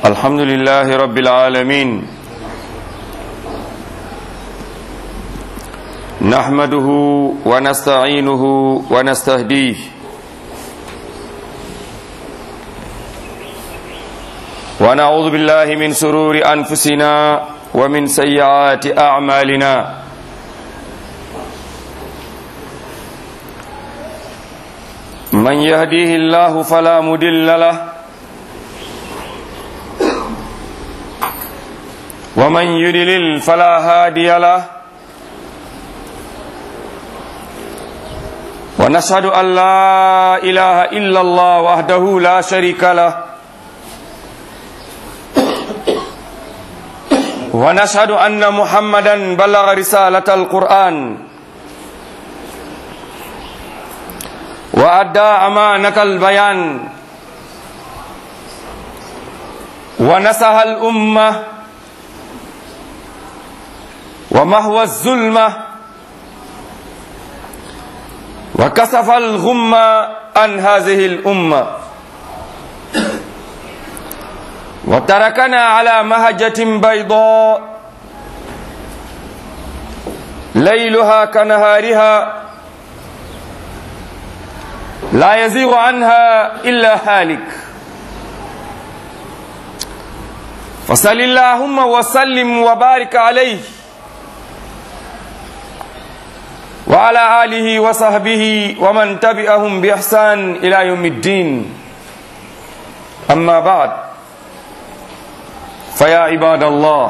الحمد لله رب العالمين نحمده ونستعينه ونستهديه ونعوذ بالله من شرور أنفسنا ومن سيئات أعمالنا من يهديه الله فلا مضل له ومن يضلل فلا هادي له ونشهد أن لا إله إلا الله وحده لا شريك له ونشهد أن محمدا بلغ رسالة القرآن وأدى أمانة البيان ونصح الأمة ومحو الظلمة وكشف الغمة عن هذه الأمة وتركنا على مهجة بيضاء ليلها كنهارها لا يزيغ عنها إلا هالك فصل اللهم وسلم وبارك عليه وعلى آله وصحبه ومن تبعهم بإحسان إلى يوم الدين أما بعد فيا عباد الله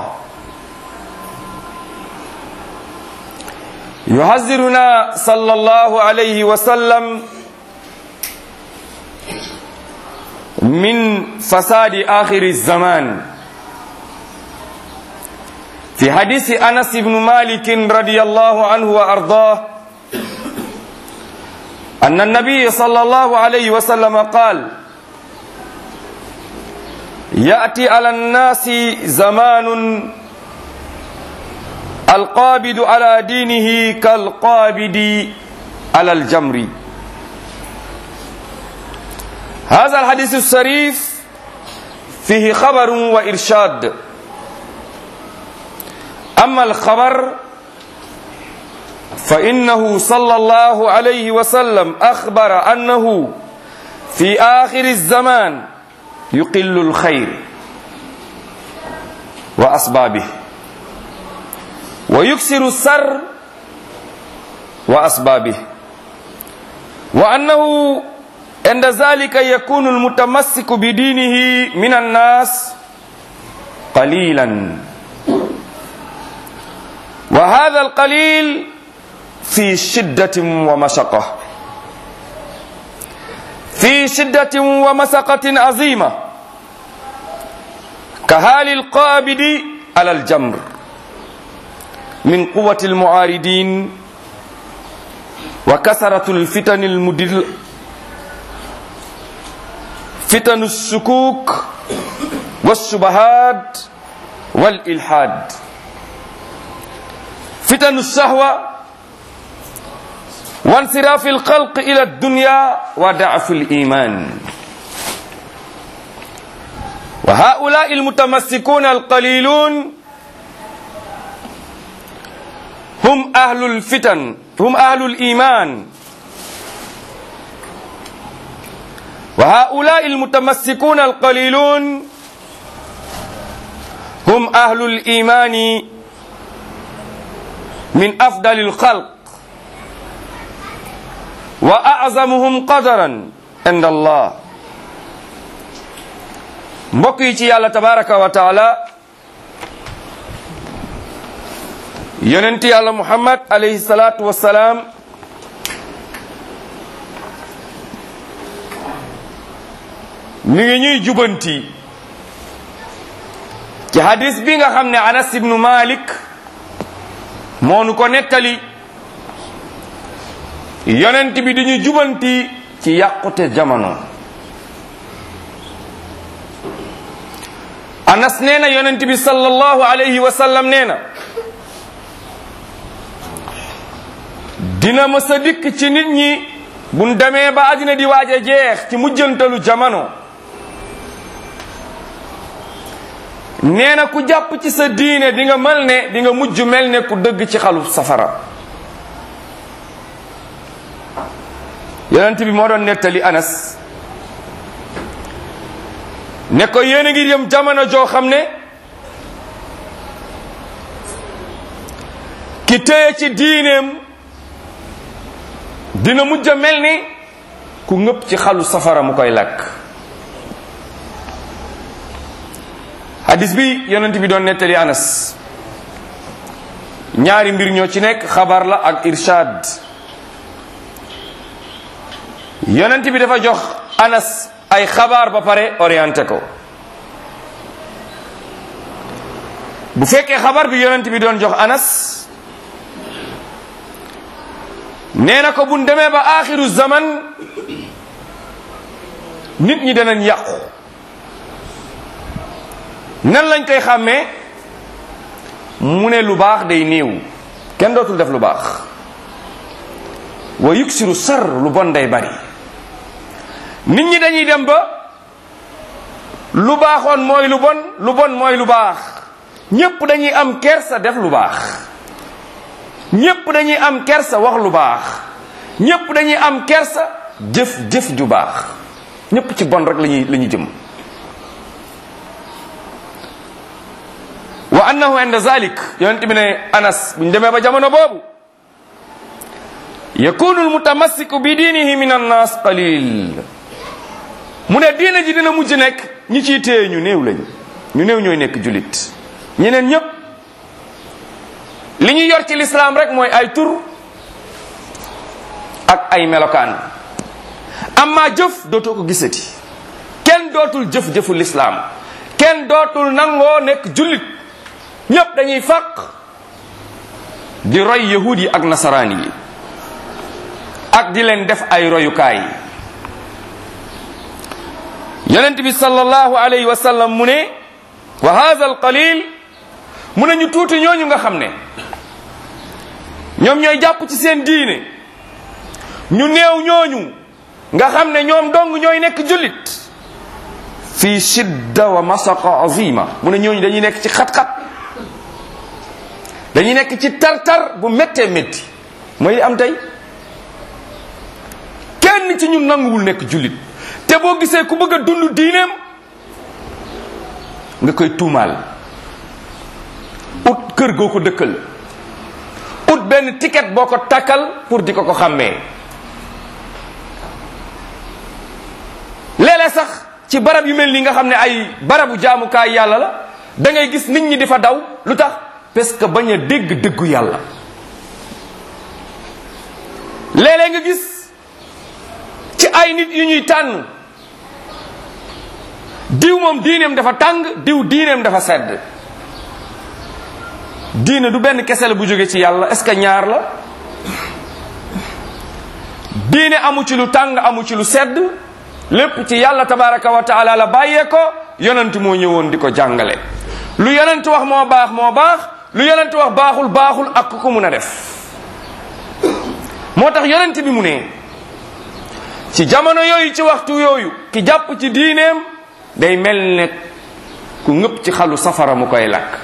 يحذرنا صلى الله عليه وسلم من فساد آخر الزمان في حديث أنس بن مالك رضي الله عنه وأرضاه أن النبي صلى الله عليه وسلم قال يأتي على الناس زمان القابض على دينه كالقابض على الجمر. هذا الحديث الشريف فيه خبر وإرشاد. أما الخبر فإنه صلى الله عليه وسلم أخبر أنه في آخر الزمان يقل الخير وأسبابه ويكسر السر وأسبابه وأنه عند ذلك يكون المتمسك بدينه من الناس قليلا وهذا القليل في شدة ومشقة في شدة ومشقة عظيمة كحال القابض على الجمر من قوة المعارضين وكثرة الفتن المدل فتن الشكوك والشبهات والإلحاد فتن الشهوة وانصراف الخلق إلى الدنيا وضعف الإيمان وهؤلاء المتمسكون القليلون هم أهل الفتن هم أهل الإيمان وهؤلاء المتمسكون القليلون هم أهل الإيمان من أفضل الخلق وأعظمهم قدرا عند الله. mbokk yi ci yàlla tabaraka wa taala yonent yàlla Muhammad alayhi salaatu wassalaam mi ngi ñuy jubanti ci hadis bi nga xam ne Anas ibnu Malik moo nu ko nettali yonent bi dañu jubanti ci yàqute jamono. Anas nee na yonent bi sallallahu alayhi wa sallam nee na dina mës a dikk ci nit ñi buñ demee ba àddina di waaj a jeex ci mujjantalu jamono nee na ku jàpp ci sa diine di nga mujj mel ne ku dëgg ci xalu safara. yonent bi moo doon nettali Anas ne ko yéen a ngi yëm jamono joo xam ne ki téye ci diineem dina mujj mel ni ku ngëpp ci xalu safara mu koy lakk. hadis bi yonent bi doon nettali Anas ñaari mbir ñoo ci nekk, xabar la ak irshad. yonent bi dafa jox Anas ay xabaar ba pare orienté ko. bu fekkee xabar bi yonent bi doon jox Anas nee na ko bu demee ba axiru zaman nit ñi danañ yàqu. nan lañ koy xàmmee? mu ne lu baax day néew, kenn dootul def lu baax. wa yuksiru sar, lu bon day bari. nit ñi dañuy dem ba lu baaxoon mooy lu bon, lu bon mooy lu baax. ñépp dañuy am kersa def lu baax. ñépp dañuy am kersa wax lu baax. ñépp dañuy am kersa jëf ju baax. ñépp ci bon rek lañuy jëm. wa annahu inda zalik, yonent bi ne Anas buñ demee ba jamono boobu yakunu almutamassiku bi diinihi min annas qalil. mu ne diina ji dina mujj nekk ñi ciy téye ñu néew lañ, ñu néew ñooy nekk jullit. ñeneen ñépp li ñuy yor ci lislaam rek mooy ay tur ak ay melokaan. amma jëf dootoo ko gisati. kenn dootul jëf-jëfu lislaam. kenn dootul nangoo nekk jullit. ñépp dañuy fàq di roy yahud yi ak nasaraan yi ak di leen def ay royukaay. yonent bi sallallahu alayhi wa sallam mu ne wa hadha al qalil, mu ne ñu tuuti ñooñu nga xam ne ñoom ñooy jàpp ci seen diine, ñu néew ñooñu nga xam ne ñoom dong ñooy nekk jullit, fi shidda wa masaqa azima. mu ne ñooñu dañuy nekk ci xat-xat, dañuy nekk ci tar-tar bu méttee métti. mooy am tey kenn ci ñun nanguwul nekk jullit, te boo gisee ku bëgg a dund diineem nga koy tuumaal, ut kër goo ko dëkkal, ut benn ticket boo ko takkal pour di ko xàmmee. léeg-léeg sax ci barab yu mel nii nga xam ne ay barabu jaamukaay yàlla la, da ngay gis nit ñi di fa daw. lu tax? parce que bañ a dégg dëggu yàlla. léeg-léeg nga gis ci ay nit yu ñuy tànn, diw moom diineem dafa tàng, diw diineem dafa sedd. diine du benn kese la bu jóge ci yàlla, est-ce que ñaar la? diine amu ci lu tàng, amu ci lu sedd, lépp ci yàlla tabaraka wa taala la bàyyee ko. yonent moo ñëwoon di ko jàngale. lu yonent wax moo baax, lu yonent wax baaxul ak ku ko mun a def. moo tax yonent bi mu ne ci jamono yooyu, ci waxtu yooyu, ki jàpp ci diineem day mel ne ku ngëpp ci xalu safara mu koy lakk.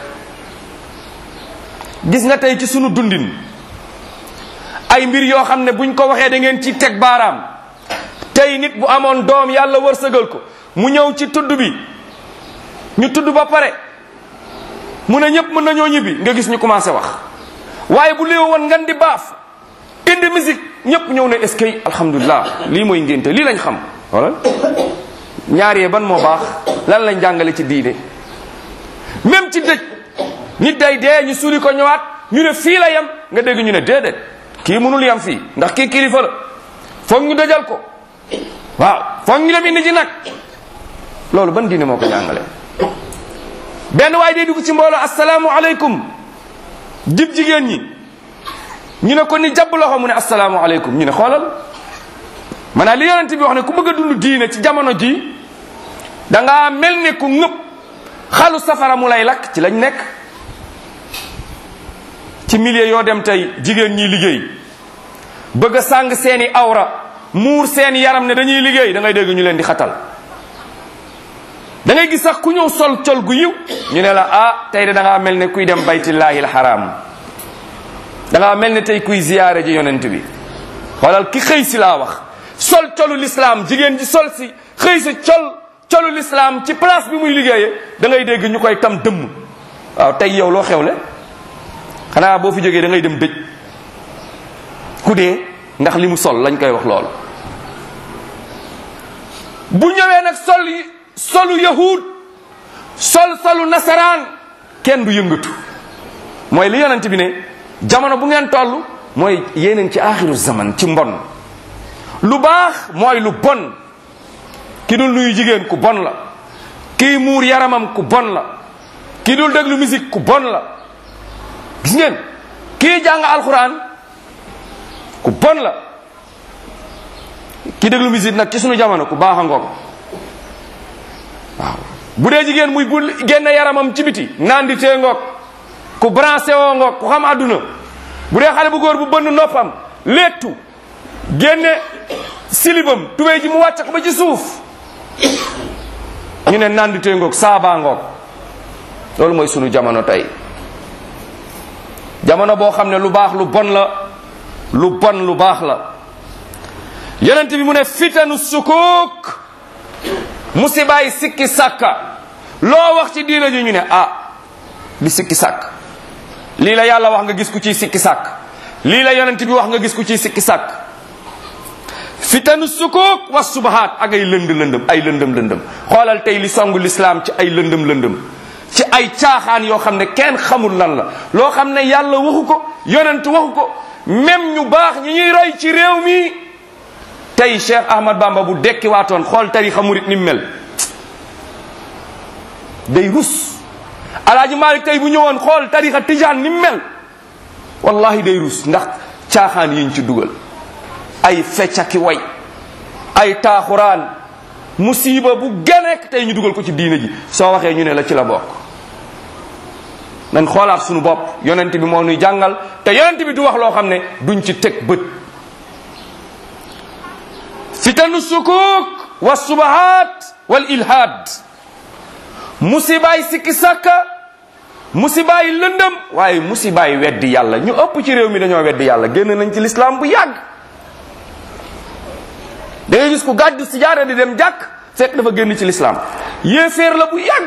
gis nga tey ci sunu dundin ay mbir yoo xam ne buñ ko waxee da ngeen ci teg baaraam. tey nit bu amoon doom yàlla wërsëgal ko, mu ñëw ci tudd bi, ñu tudd ba pare mu ne ñëpp mën nañoo ñibbi, nga gis ñu commencé wax. waaye bu léew woon ngan di baaf indi musique, ñëpp ñëw ne est-ce que alhamdulilah lii mooy ngénte, lii lañ xam. wala ñaar yee ban moo baax? lan lañ jàngale ci diine? même ci dëj nit day dee ñu suuli ko ñëwaat, ñu ne fii la yem, nga dégg ñu ne déedéet kii mënul yem fii ndax kii kilifa la, foog ñu dajal ko. waaw foog ñu dem indi ji nag. loolu ban diine moo ko jàngale? benn waay day dugg ci mbooloo assalaamu aleykum, jib jigéen ñi ñu ne ko ni jàpp loxo, mu ne assalaamu aleykum, ñu ne xoolal. maanaam li yonent bi wax ne ku bëgg a dund diine ci jamono ji dangaa mel ne ku ngëpp xalu safara mu lay lakk. ci lañ nekk ci milieu yoo dem tey, jigéen ñi liggéey bëgg a sàng seeni awra, muur seeni yaram ne dañuy liggéey, da ngay dégg ñu leen di xatal. da ngay gis sax ku ñëw sol col gu yiw ñu ne la ah tey de da ngaa mel ne kuy dem baytillahi alxaram, da ngaa mel ne tey kuy ziyaare ji yonent bi. xoolal ki xëy si laa wax sol colu l'islam, jigéen ji sol si xëy si colu l'islam ci place bi muy liggéeyee, da ngay dégg ñu koy tam dëmm. waaw tey yow loo xewle? xanaa boo fi jógee da ngay dem dëj ku dee ndax li mu sol lañ koy wax lool. bu ñëwee nag solu yahud, solu nasaraan, kenn du yëngatu. mooy li yonent bi ne jamono bu ngeen toll mooy yéeneen ci axiru zaman, ci mbon. lu baax mooy lu bon. ki dul nuyu jigéen ku bon la, kii muur yaramam ku bon la, kii dul déglu musique ku bon la. gis ngeen kii jàng alxuraan ku bon la, kii déglu musique nag ci sunu jamono ku baax a ngoog. waaw bu dee jigéen muy bu génne yaramam ci biti naan di tee ngoog, ku branché woo ngoog, ku xam àdduna. bu dee xale bu góor bu bënn noppam léttu génne silibam tubéy ji mu wàcc ko ba ci suuf, ñu ne naan di tee ngoog, saaba ngoog. loolu mooy sunu jamono tey, jamono boo xam ne lu baax lu bon la, lu bon lu baax la. yonent bi mu ne fitanu sukuk, musibaay sikki sàkka. loo wax ci diina ji ñu ne ah li sikki sàkk, lii la yàlla wax nga gis ku ciy sikki sàkk, lii la yonent bi wax nga gis ku ciy sikki sàkk. fitanu sukuk wa subahaat, ak ay lëndëm. xoolal tey li songu l'islam ci ay lëndëm, ci ay caaxaan yoo xam ne kenn xamul lan la, loo xam ne yàlla waxu ko, yonent waxu ko. même ñu baax ñi ñuy roy ci réew mi tey, Cheikh Ahmad Bamba bu dekki waatoon xool tarixa murit ni mu mel, day rus. Alaaji Malik tey bu ñëwoon xool tarixa tijaan ni mu mel, wallahi day rus, ndax caaxaan yiñ ci dugal. ay feccaki way, ay taaxuraan, musiba bu genek tey ñu dugal ko ci diina ji. soo waxee ñu ne la ci la bokk. nañ xoolaat suñu bopp. yonent bi moo nuy jàngal, te yonent bi du wax loo xam ne duñ ci teg bët. fitanu sukuk wa subahat wal ilhad, musibaay sikki sàkka, musibaay lëndëm, waaye musibaay weddi yàlla. ñu ëpp ci réew mi dañoo weddi yàlla, génn nañ ci lislaam bu yàgg. da ngay gis ku gàddu si jaara di dem jàkk fekk dafa génn ci lislaam, yéeféer la bu yàgg.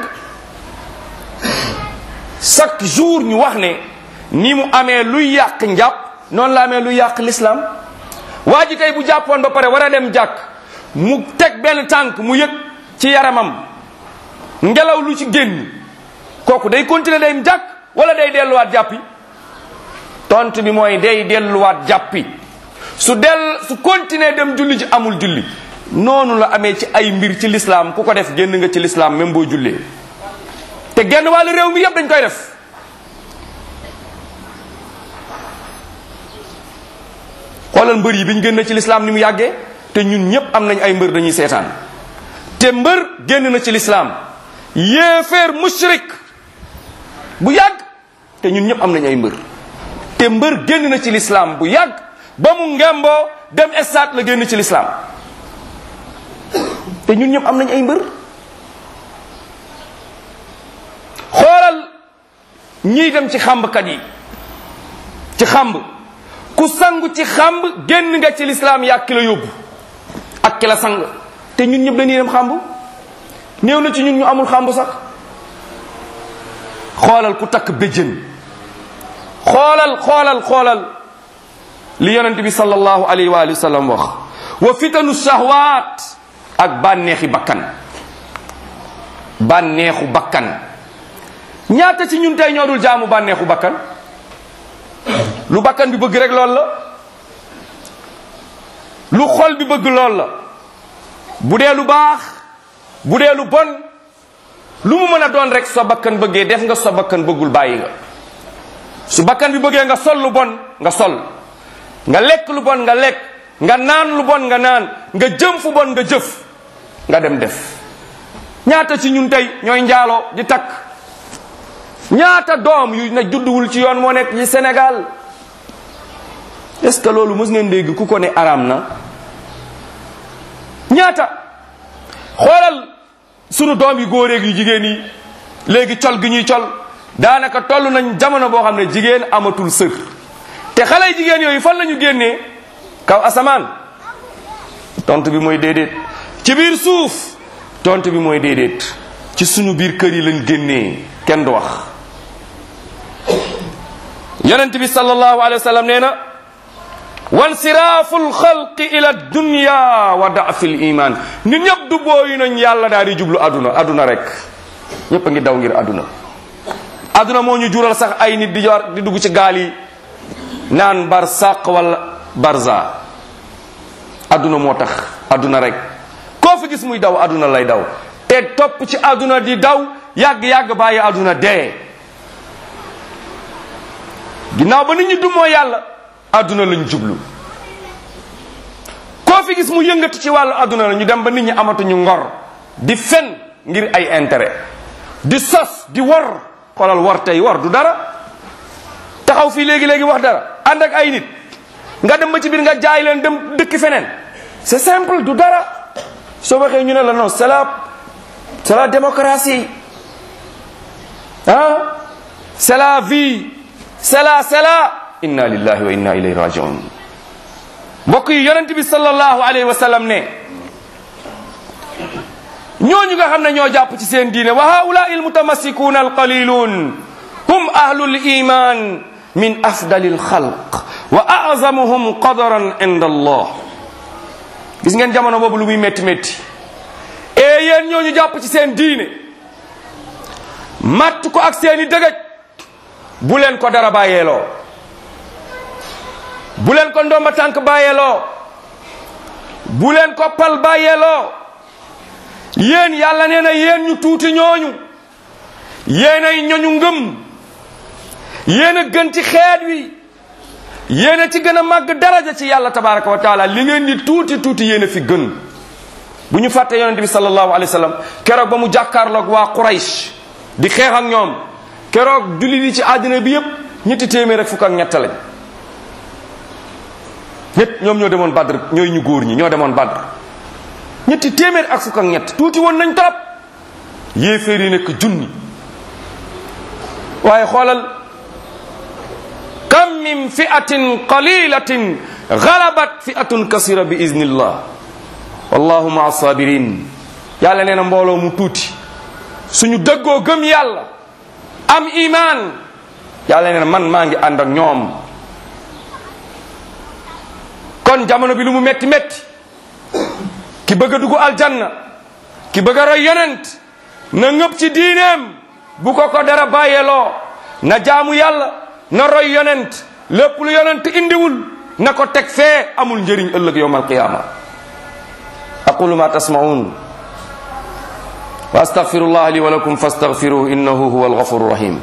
chaque jour ñu wax ne ni mu amee luy yàq njàpp noonu la amee luy yàq lislaam. waa ji tey bu jàppoon ba pare war a dem jàkk, mu teg benn tànk mu yëg ci yaramam ngelaw lu ci génn, kooku day continuer day jàkk wala day delluwaat jàppi? tontu bi mooy day delluwaat jàppi. su continuer dem julli ci amul julli. noonu la amee ci ay mbir ci lislaam, ku ko def génn nga ci lislaam même boo jullee. te genn wàllu réew mi yëpp dañ koy def. xoolal mbër yi bi ñu génn ci lislaam ni mu yàggee, te ñun ñëpp am nañ ay mbër dañuy seetaan. te mbër génn na ci lislaam, yéeféer mushrik bu yàgg, te ñun ñëpp am nañ ay mbër. te mbër génn na ci lislaam bu yàgg, ba mu ngemboo dem estaat la génn ci lislaam, te ñun ñëpp am nañ ay mbër. xoolal ñiy dem ci xambkat yi, ci xamb, ku sangu ci xamb génn nga ci lislaam, yaa ki la yóbbu ak ki la sang. te ñun ñëpp dañuy dem xamb, néew na ci ñun ñu amul xamb sax. xoolal ku takk béjjën, xoolal li yonent bi sallallahu alayhi wa sallam wax. wa fitanu shahwaat, ak bànneexi bakkan. ñaata ci ñun tey ñoo dul jaamu bànneexu bakkan? lu bakkan bi bëgg rek lool la, lu xol bi bëgg lool la. bu dee lu baax, bu dee lu bon, lu mu mën a doon rek, sa bakkan bëggee def nga, sa bakkan bëggul bàyyi nga. su bakkan bi bëggee nga sol lu bon nga sol, nga lekk lu bon nga lekk, nga naan lu bon nga naan, nga jëm fu bon nga jëf, nga dem def. ñaata ci ñun tey ñooy njaaloo di takk? ñaata doom yu na judduwul ci yoon moo nekk ci Sénégal? est-ce que loolu mës ngeen dégg ku ko ne araam na? ñaata? xoolal sunu doom yi góor yu jigéen yi léegi col gi ñuy col daanaka toll nañ jamono boo xam ne jigéen amatul sër te xale yu jigéen yooyu fan la ñu génnee kaw asamaan tontu bi mooy déedéet ci biir suuf tontu bi mooy déedéet ci suñu biir kër yi lañ génnee kenn du wax. yonent bi sallallahu alayhi wa sallam nee na wansiraafu lxalqi ila dunya wa da'fi l iman nit ñëpp du booyu nañ yàlla daal di jublu aduna rek ñëpp a ngi daw ngir aduna moo ñu jural sax ay nit di dugg ci gaal yi naan barsaq wala barza aduna moo tax aduna rek koo fi gis muy daw aduna lay daw te topp ci aduna di daw yàgg-yàgg bàyyi aduna dee ginnaaw ba nit ñi dumoo yàlla aduna lañ jublu koo fi gis mu yëngatu ci wàllu aduna la ñu dem ba nit ñi amatuñu ngor di fen ngir ay intérêt di sos di war xoolal war tey war du dara taxaw fii léegi-léegi wax dara ànd ak ay nit nga dem ba ci biir nga jaay leen dem dëkk feneen c'est simple du dara soo waxee ñu ne la non c'est la démocratie ah c'est la vie c'est la inna lillahi wa inna ilayhi raji'un mbokk yi yonent bi sallallahu alayhi wa sallam ne ñooñu nga xam ne ñoo jàpp ci seen diine wa haula'i almutamassikuuna alqalilun hum ahlul iman min afdali alxalq wa a'zamuhum qadaran inda allah gis ngeen jamono boobu lu muy métti métti et yéen ñooñu jàpp ci seen diine matt ko ak seeni dëgëj bu leen ko dara bàyyeeloo bu leen ko ndomba tànk bàyyeeloo bu leen ko pal bàyyeeloo yéen yàlla nee na yéen ñu tuuti ñooñu yéen ay ñoñu ngëm yéen a gën ci xeet wi yéen a ci gën a màgg daraja ci yàlla tabaraka wa taala li ngeen di tuuti tuuti yéen a fi gën bu ñu fàtte yonente bi sallallahu alayhi wa sallam keroog ba mu jàkkaarloog waa Quraysh di xeex ak ñoom keroog jullit yi ci àddina bi yépp ñetti téeméer ak fukk ak ñett lañ ñoom ñoo demoon Badr ñooy ñu góor ñi ñoo demoon Badr ñetti téeméer ak fukk ak ñett tuuti woon nañ trop yéeféer yi nekk junni waaye xoolal kam min fi'atin qalilatin ghalabat fi'atun kasira bi iznillah wallahu ma'a sabirin yàlla nee na mbooloo mu tuuti suñu dëggoo gëm yàlla am iman yàlla nee na man maa ngi ànd ak ñoom kon jamono bi lu mu metti metti ki bëgg a dugg aljanna ki bëgg a roy yonent na ngëp ci diineem bu ko dara bàyyeeloo na jaamu yàlla na roy yonent lépp lu yonent indiwul na ko teg fee amul njëriñ ëllëg yawm alqiyama aqulu ma tasma'un wa astaghfirullah li wa lakum fastaghfiruhu innahu huwa alghafuru rahim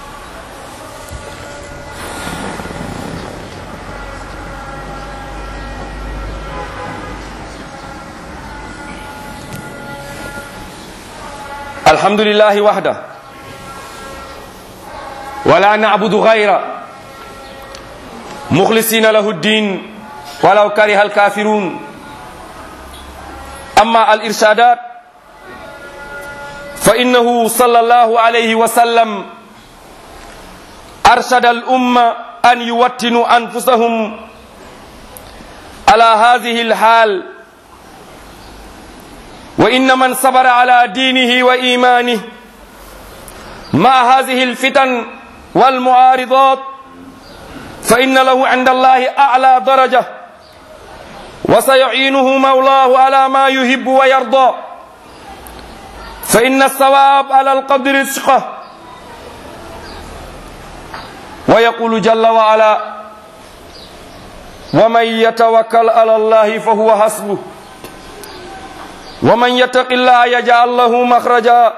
الحمد لله وحده ولا نعبد غيره مخلصين له الدين ولو كره الكافرون أما الإرشادات فإنه صلى الله عليه وسلم أرشد الأمة أن يوطنوا أنفسهم على هذه الحال وإن من صبر على دينه وإيمانه مع هذه الفتن والمعارضات فإن له عند الله أعلى درجة وسيعينه مولاه على ما يحب ويرضى فإن الثواب على القدر رزقه ويقول جل وعلا ومن يتوكل على الله فهو حسبه ومن يتق الله يجعل له مخرجا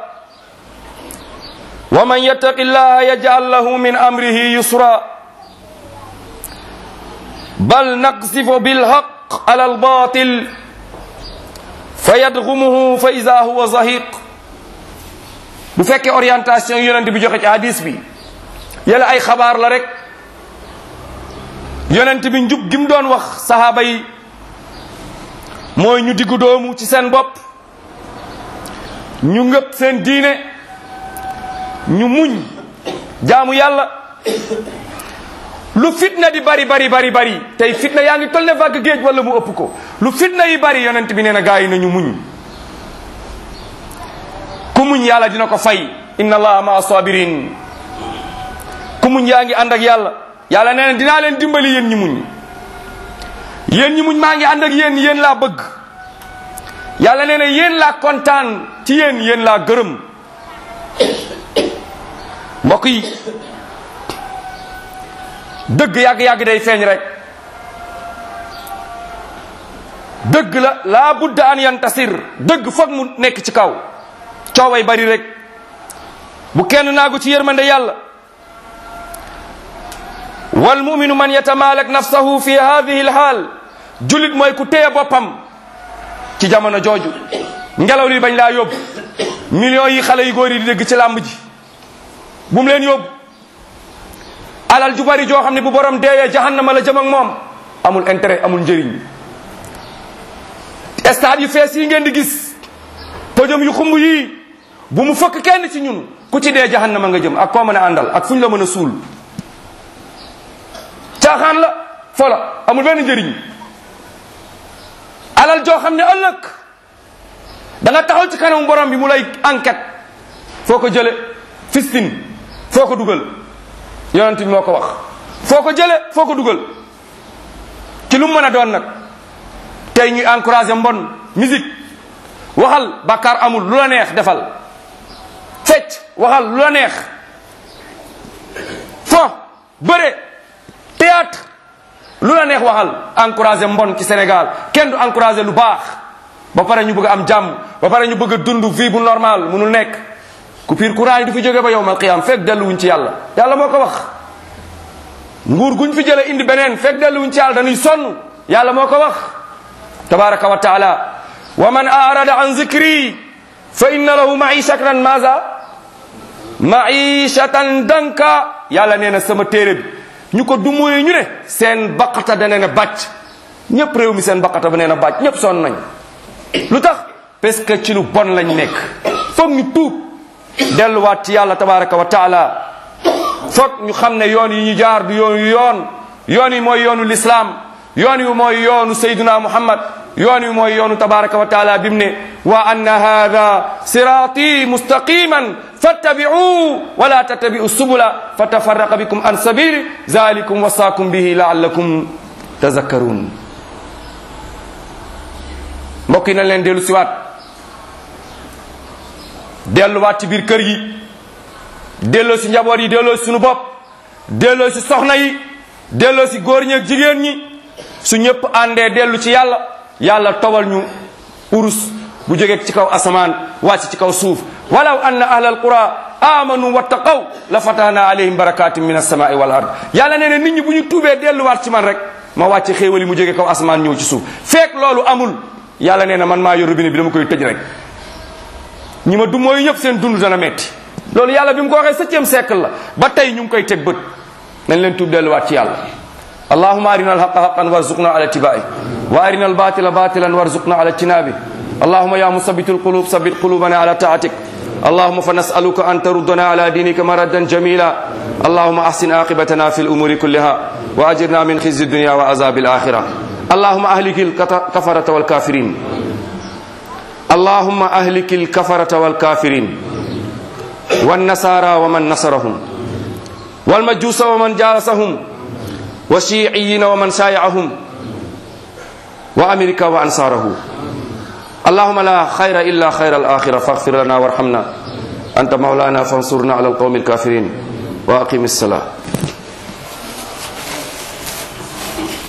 ومن يتق الله يجعل له من أمره يسرا بل نقذف بالحق على الباطل فيدغمه فإذا هو زهيق bu fekkee orientation yonent bi joxe ci hadis bi yàlla ay xabaar la rek yonent bi njub gi mu doon wax sahaaba yi mooy ñu diggu doomu ci seen bopp ñu ngëp seen diine, ñu muñ jaamu yàlla. lu fitna di bari bari bari bari tey fitna yaa ngi toll ne vague géej wala mu ëpp ko. lu fitna yi bari yonent bi nee na gaa yi nañu muñ. ku muñ yàlla dina ko fay. inna allaha maa sabirin. ku muñ yaa ngi ànd ak yàlla. yàlla nee na dinaa leen dimbali yéen ñi muñ. yéen ñi muñ maa ngi ànd ak yéen, yéen laa bëgg. yàlla nee na yéen laa kontaan ci yéen, yéen laa gërëm. mbokk yi dëgg yàgg-yàgg day feeñ rek. dëgg la laa budda an yantasir. dëgg foog mu nekk ci kaw. cooway bari rek. bu kenn naagu ci yërmande yàlla. wal muminu man yatamalak nafsahu fi hadihi alhaal. julit mooy ku téye boppam ci jamono jooju. ngelaw li bañ laa yóbbu. millions yi xale yu góor yi di dégg ci làmb ji bu mu leen yóbbu. alal ju bari joo xam ne bu borom deeyee jahannama la jëm ak moom. amul intérêt, amul njëriñ. stade yu fees yi ngeen di gis, podium yu xumb yii, bu mu fëkk kenn ci ñun. ku ci dee jahannama nga jëm ak koo mën a àndal ak fu ñu la mën a suul. caaxaan la, fola, amul benn njëriñ. alal joo xam ne ëllëg da nga taxaw ci kanamu borom bi mu lay enquête. foo ko jële fistin, foo ko dugal. yonent bi moo ko wax. foo ko jële, foo ko dugal. ci lu mu mën a doon nag. tey ñuy encouragé mbon, musique. waxal bàkkaar amul, lu la neex defal. fecc waxal lu la neex. fo bëre théâtre lu la neex waxal. encouragé mbon ci Sénégal kenn du encouragé lu baax. ba pare ñu bëgg am jàmm, ba pare ñu bëgg a dund vie bu normal munul nekk. coupure courant yi du fi jóge ba yawmal qiyaam fekk delluwuñ ci yàlla. yàlla moo ko wax. nguur guñ fi jële indi beneen fekk delluwuñ ci yàlla dañuy sonn. yàlla moo ko wax tabaraka wa taala. wa man arada an zikri fa inna lahu maishatan maza maishatan danka. yàlla nee na sama téere bi ñu ko dumóoye ñu ne seen baqata da nee na bàcc. ñëpp réew mi seen baqata ba nee na bàcc, ñëpp sonn nañ. lu tax? parce que ci lu bon lañ nekk. foog ñu tuub delluwaat ci yàlla tabaraka wa taala. foog ñu xam ne yoon yi ñu jaar du yoon yi mooy yoonu lislaam. yoon yi mooy yoonu sayduna muhammad. yoon yi mooy yoonu tabaraka wa taala bi mu ne wa anna hada sirati mustaqiman fattabi'u wala tattabi'u subula fatafarraqa bikum an sabili zalikum wasaakum bihi la'allakum tazakkarun. mbokk yi nañ leen dellu siwaat delluwaat ci biir kër yi, delloo si njaboot yi, delloo si sunu bopp, delloo si soxna yi, delloo si góor ñi ak jigéen ñi. su ñëpp àndee dellu ci yàlla, yàlla towal ñu urus bu jógee ci kaw asamaan wàcc ci kaw suuf. walaw anna ahla alqura amanu wattaqaw la fatahna alayhim barakatin min as-samai wal ard. yàlla nee na nit ñi bu ñu tuubee delluwaat ci man rek ma wàcc xéewal yi mu jógee kaw asamaan ñëw ci suuf. fekk loolu amul, yàlla nee na man maa yor robinet bi dama koy tëj rek. ñi ma du mooy ñëpp seen dund dana metti. loolu yàlla bi mu ko waxee 7e siècle la ba tey ñu ngi koy teg bët. nañ leen tuub delluwaat ci yàlla. allahumma arina alhaqa haqqan warzuqna ala ittiba'i wa arina albatila batilan warzuqna ala ijtinabi. allahumma ya musabbitu alqulub sabbit qulubana ala ta'atik. اللهم فنسألك أن تردنا على دينك مردا جميلا. اللهم أحسن عاقبتنا في الأمور كلها وأجرنا من خزي الدنيا وعذاب الآخرة. اللهم أهلك الكفرة والكافرين. اللهم أهلك الكفرة والكافرين والنصارى ومن نصرهم والمجوس ومن جالسهم والشيعيين ومن شايعهم وأمريكا وأنصاره. اللهم لا خير إلا خير الآخرة فاغفر لنا وارحمنا أنت مولانا فانصرنا على القوم الكافرين وأقم الصلاة.